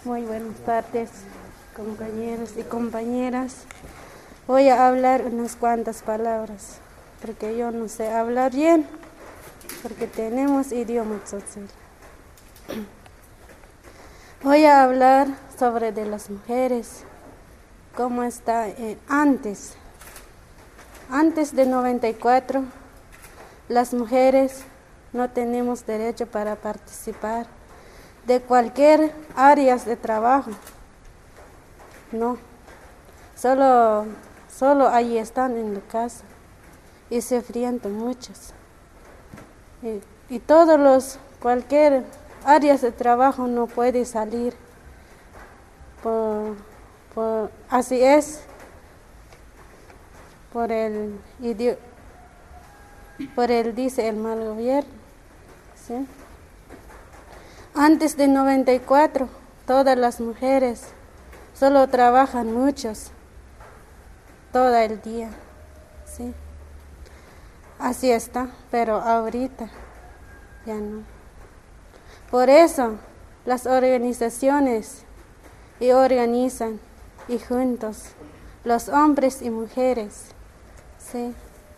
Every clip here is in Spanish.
Muy buenas tardes, compañeros y compañeras. Voy a hablar unas cuantas palabras, porque yo no sé hablar bien, porque tenemos idioma social. Voy a hablar sobre de las mujeres, cómo está antes. Antes de 94, las mujeres no tenemos derecho para participar de cualquier área de trabajo. No, solo ahí están en la casa y se enfrentan muchos. Y cualquier áreas de trabajo no puede salir. Así es, por el dice el mal gobierno. ¿Sí? Antes de 94, todas las mujeres solo trabajan muchos, todo el día. ¿Sí? Así está, pero ahorita ya no. Por eso las organizaciones organizan y juntos, los hombres y mujeres. ¿Sí?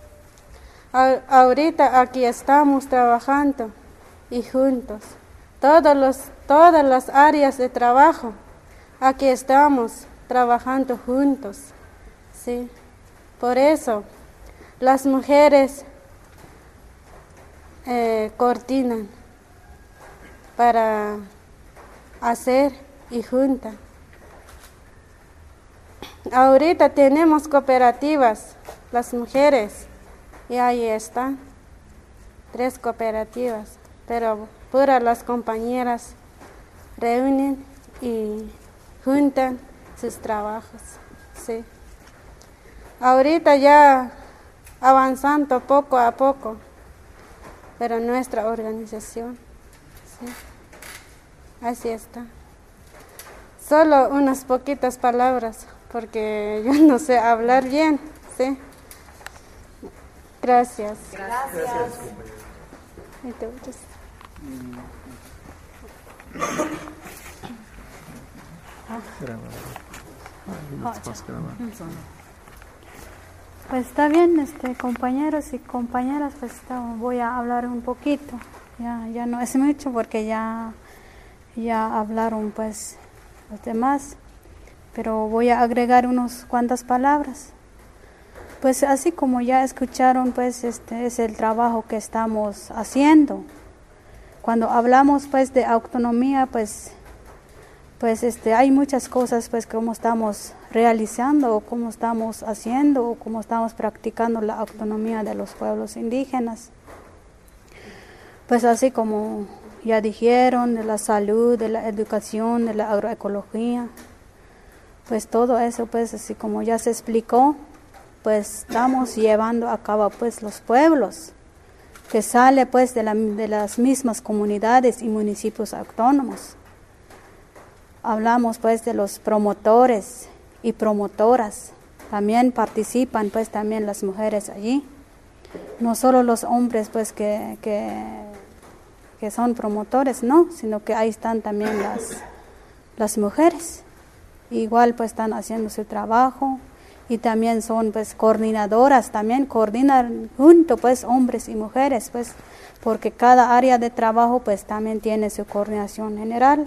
Ahorita aquí estamos trabajando y juntos. Todas las áreas de trabajo, aquí estamos trabajando juntos. ¿Sí? Por eso las mujeres coordinan para hacer y juntan. Ahorita tenemos cooperativas, las mujeres, y ahí están, 3 cooperativas, pero puras las compañeras reúnen y juntan sus trabajos. ¿Sí? Ahorita ya avanzando poco a poco, pero nuestra organización, ¿sí? Así está. Solo unas poquitas palabras, porque yo no sé hablar bien, ¿sí? Gracias. Gracias. Pues está bien, compañeros y compañeras, pues voy a hablar un poquito. Ya no es mucho porque ya hablaron pues los demás, pero voy a agregar unas cuantas palabras. Pues así como ya escucharon, pues es el trabajo que estamos haciendo. Cuando hablamos pues de autonomía, pues hay muchas cosas pues como estamos realizando o cómo estamos haciendo o cómo estamos practicando la autonomía de los pueblos indígenas. Pues así como ya dijeron, de la salud, de la educación, de la agroecología, pues todo eso pues así como ya se explicó, pues estamos llevando a cabo pues los pueblos, que sale pues de las mismas comunidades y municipios autónomos. Hablamos pues de los promotores y promotoras, también participan pues también las mujeres allí, no solo los hombres pues que son promotores, no, sino que ahí están también las mujeres, igual pues están haciendo su trabajo y también son pues coordinadoras, también coordinan junto pues hombres y mujeres pues, porque cada área de trabajo pues también tiene su coordinación general.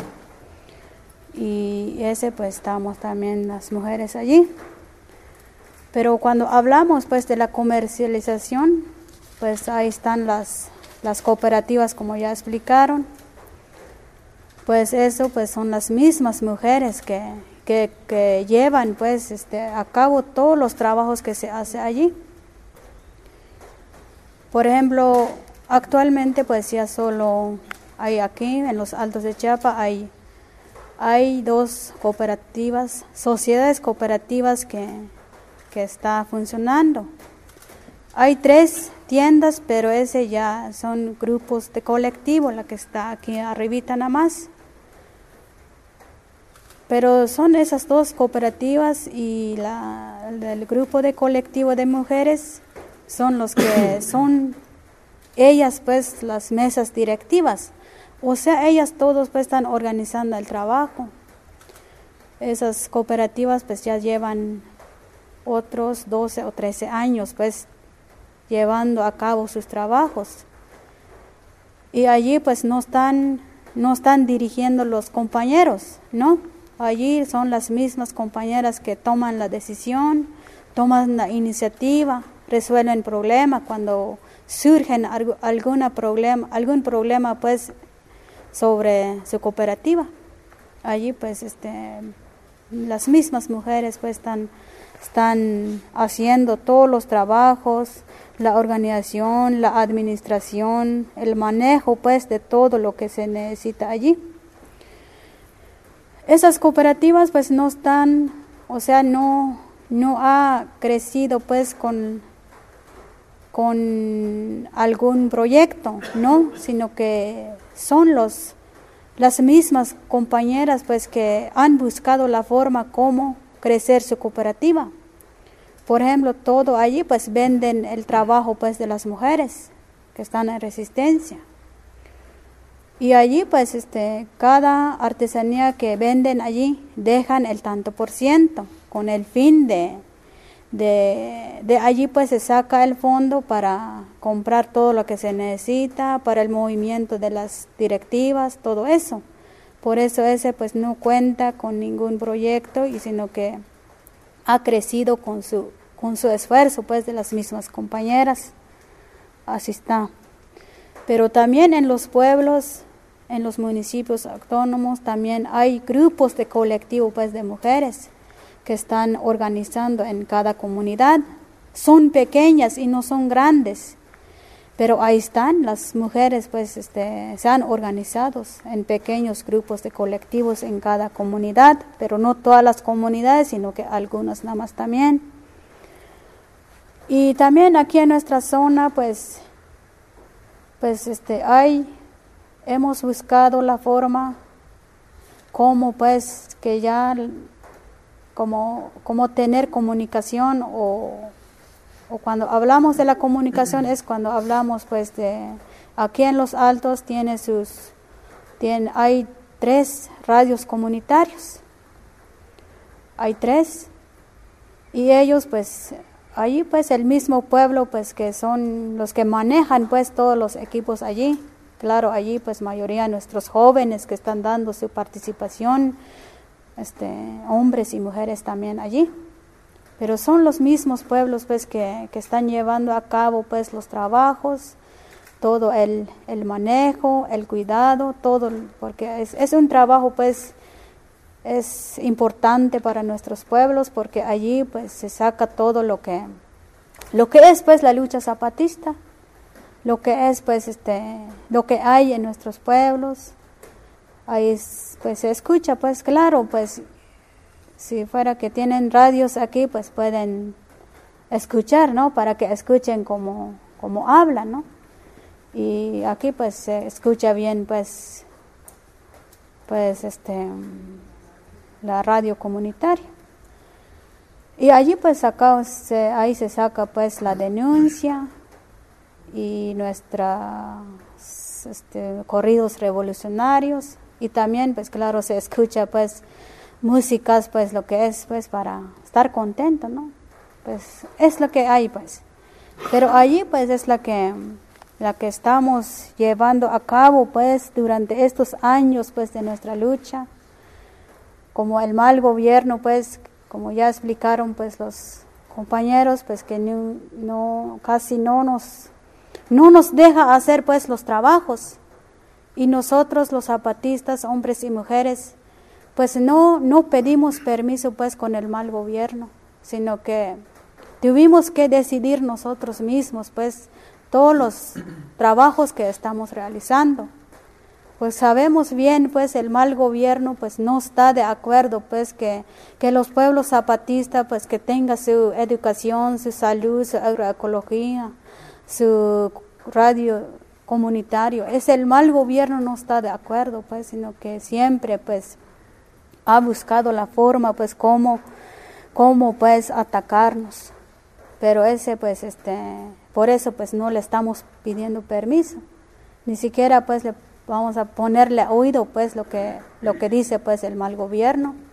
Y pues estamos también las mujeres allí. Pero cuando hablamos pues de la comercialización, pues ahí están las cooperativas como ya explicaron. Pues eso pues son las mismas mujeres que llevan pues a cabo todos los trabajos que se hace allí. Por ejemplo, actualmente pues ya solo hay aquí en los Altos de Chiapa hay 2 cooperativas, sociedades cooperativas que está funcionando. Hay 3 tiendas, pero ese ya son grupos de colectivo, la que está aquí arribita nada más. Pero son esas 2 cooperativas y el grupo de colectivo de mujeres son los que son ellas pues las mesas directivas. O sea, ellas todos pues están organizando el trabajo. esas cooperativas pues ya llevan otros 12 o 13 años pues llevando a cabo sus trabajos. Y allí pues no están dirigiendo los compañeros, ¿no? Allí son las mismas compañeras que toman la decisión, toman la iniciativa, resuelven problemas cuando surgen algún problema pues sobre su cooperativa. Allí pues las mismas mujeres pues están haciendo todos los trabajos, la organización, la administración, el manejo pues de todo lo que se necesita allí. Esas cooperativas pues no están, o sea, no ha crecido pues con algún proyecto, ¿no? Sino que son las mismas compañeras pues que han buscado la forma como crecer su cooperativa. Por ejemplo, todo allí pues venden el trabajo pues de las mujeres que están en Resistencia. Y allí pues cada artesanía que venden allí dejan el tanto por ciento con el fin de allí pues se saca el fondo para comprar todo lo que se necesita, para el movimiento de las directivas, todo eso. Por eso ese pues no cuenta con ningún proyecto y sino que ha crecido con su esfuerzo pues de las mismas compañeras. Así está. Pero también en los pueblos, en los municipios autónomos también hay grupos de colectivo pues de mujeres que están organizando en cada comunidad. Son pequeñas y no son grandes, pero ahí están las mujeres pues se han organizado en pequeños grupos de colectivos en cada comunidad, pero no todas las comunidades, sino que algunas nada más también. Y también aquí en nuestra zona pues hemos buscado la forma como pues que ya como tener comunicación o cuando hablamos de la comunicación es cuando hablamos pues de aquí en Los Altos hay 3 radios comunitarios, hay 3 y ellos pues allí pues el mismo pueblo pues que son los que manejan pues todos los equipos allí. Claro, allí pues mayoría de nuestros jóvenes que están dando su participación, hombres y mujeres también allí. Pero son los mismos pueblos pues que están llevando a cabo pues los trabajos, todo el manejo, el cuidado, todo, porque es un trabajo pues es importante para nuestros pueblos porque allí pues se saca todo lo que es pues la lucha zapatista, lo que es pues lo que hay en nuestros pueblos. Ahí pues se escucha pues claro, pues si fuera que tienen radios aquí pues pueden escuchar, ¿no? Para que escuchen como hablan, ¿no? Y aquí pues se escucha bien pues la radio comunitaria. Y allí pues ahí se saca pues la denuncia y nuestros corridos revolucionarios y también pues claro se escucha pues músicas pues lo que es pues para estar contento, ¿no? Pues es lo que hay pues. Pero allí pues es la que estamos llevando a cabo pues durante estos años pues de nuestra lucha. Como el mal gobierno pues, como ya explicaron pues los compañeros pues que casi no nos deja hacer pues los trabajos. Y nosotros los zapatistas, hombres y mujeres, pues no pedimos permiso pues con el mal gobierno, sino que tuvimos que decidir nosotros mismos pues todos los trabajos que estamos realizando. Pues sabemos bien pues el mal gobierno pues no está de acuerdo pues que los pueblos zapatistas pues que tengan su educación, su salud, su agroecología, su radio comunitario. Es el mal gobierno no está de acuerdo pues, sino que siempre pues ha buscado la forma pues cómo pues atacarnos. Pero por eso pues no le estamos pidiendo permiso, ni siquiera pues le vamos a ponerle oído pues lo que dice pues el mal gobierno.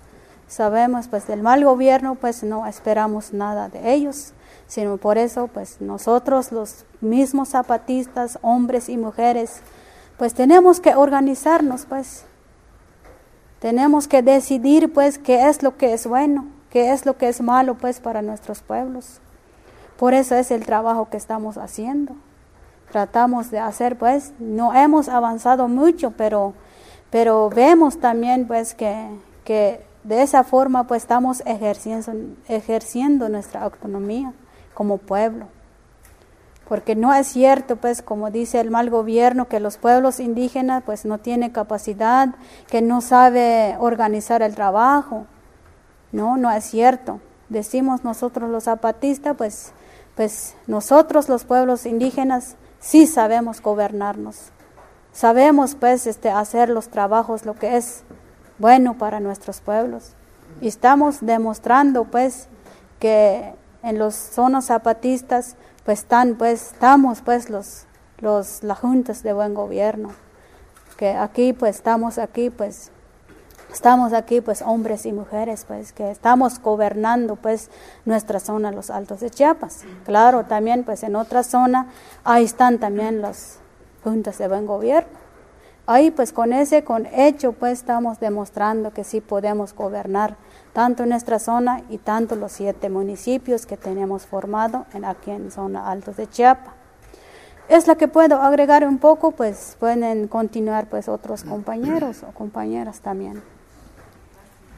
sabemos pues del mal gobierno, pues no esperamos nada de ellos, sino por eso pues nosotros los mismos zapatistas, hombres y mujeres, pues tenemos que organizarnos, pues tenemos que decidir pues qué es lo que es bueno, qué es lo que es malo pues para nuestros pueblos. Por eso es el trabajo que estamos haciendo. Tratamos de hacer pues, no hemos avanzado mucho, pero vemos también pues que de esa forma pues estamos ejerciendo nuestra autonomía como pueblo. Porque no es cierto pues, como dice el mal gobierno, que los pueblos indígenas pues no tienen capacidad, que no sabe organizar el trabajo. No es cierto. Decimos nosotros los zapatistas, pues nosotros los pueblos indígenas sí sabemos gobernarnos. Sabemos pues hacer los trabajos, lo que es bueno para nuestros pueblos. Y estamos demostrando pues que en las zonas zapatistas pues estamos pues las juntas de buen gobierno. Que aquí pues estamos aquí pues hombres y mujeres pues que estamos gobernando pues nuestra zona, los Altos de Chiapas. Claro, también pues en otra zona ahí están también las juntas de buen gobierno. Ahí pues con hecho pues estamos demostrando que sí podemos gobernar tanto en nuestra zona y tanto los 7 municipios que tenemos formado aquí en zona Altos de Chiapas. Es la que puedo agregar un poco, pues pueden continuar pues otros compañeros o compañeras también.